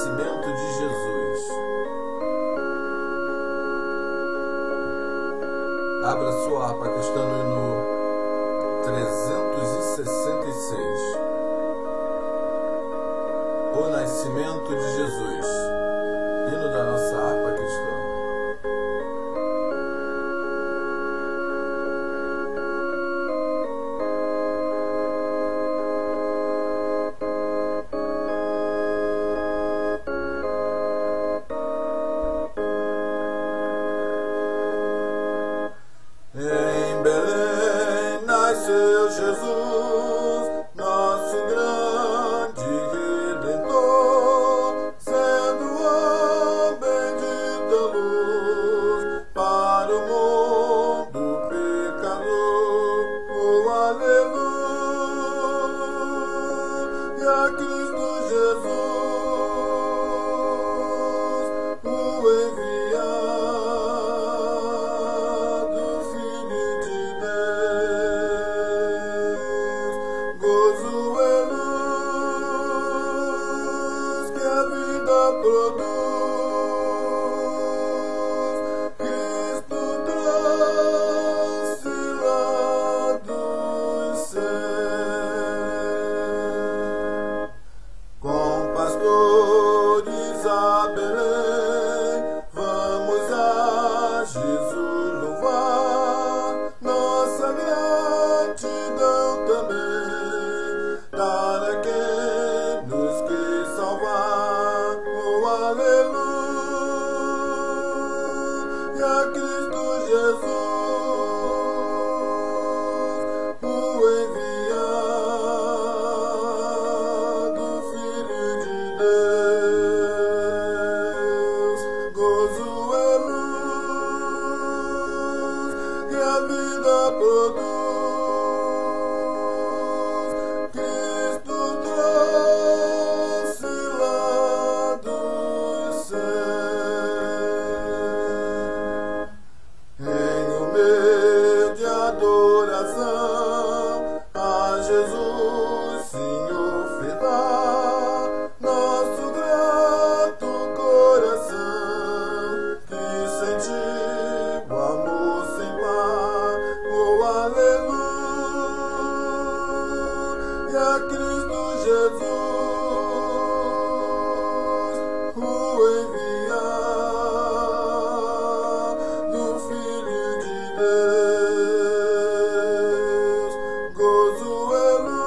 nascimento de Jesus. Abra sua harpa cristã no hino 366. O nascimento de Jesus. Hino da nossa harpa cristã. Em Belém nasceu Jesus, nosso grande Redentor, sendo a bendita luz para o mundo pecador. Oh, aleluia, Cristo Jesus, o enviado, Filho de Deus. Gozo é luz que a vida produz. Cristo trouxe lá dos céus. Com pastores a Belém, vamos a Jesus louvar. Nossa gratidão também, dar a quem nos quis salvar. Oh, aleluia, Cristo Jesus, o enviado, Filho de Deus. Gozo é luz que a vida produz. Cristo trouxe lá dos céus. Em humilde adoração a Jesus sim ofertar nosso grato coração que sentiu o amor sem par. Oh, aleluia, Cristo Jesus, o enviado, Filho de Deus. Gozo é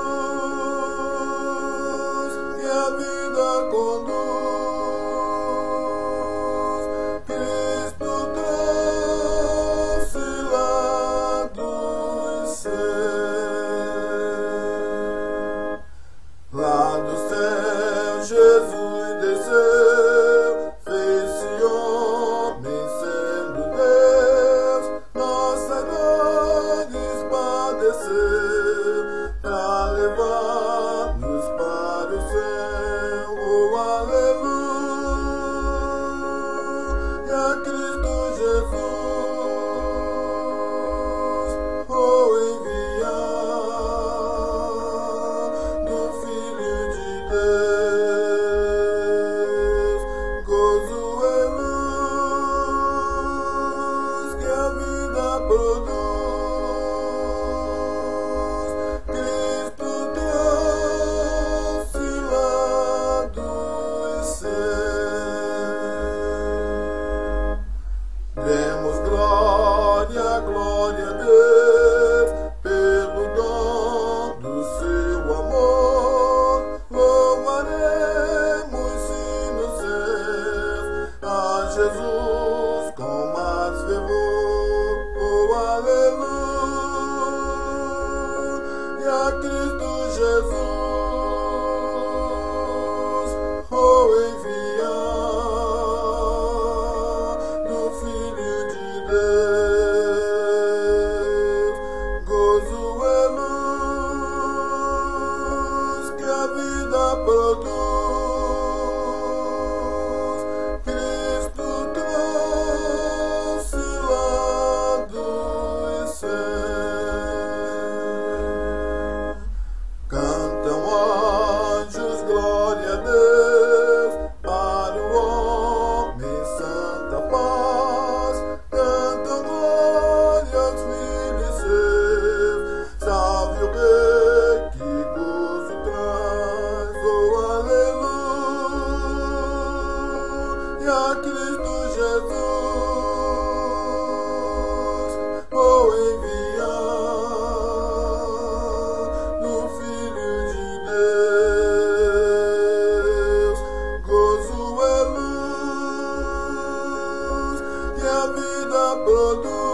luz que a vida conduz. Cristo trouxe lá dos céus. Lá do céu Jesus desceu, fez-se homem sendo Deus. Nossa dores padeceu, pra levar-nos para o céu. Oh, aleluia, Cristo Jesus, o enviado, Filho de Deus. Gozo é luz que a vida produz. Cristo trouxe lá dos céus. Demos glória, glória a Deus, pelo dom do seu amor. Louvaremos sim nos céus a Jesus com mais fervor. Oh, aleluia, Cristo Jesus, o enviado, Filho de Deus. Gozo é luz que a vida produz. Cristo trouxe lá dos céus. Cantam que a vida produz.